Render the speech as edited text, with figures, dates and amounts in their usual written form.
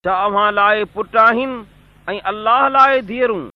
छा अव्हां लाइ पुट आहिनि ऐं अलाह लाइ धीअरूं।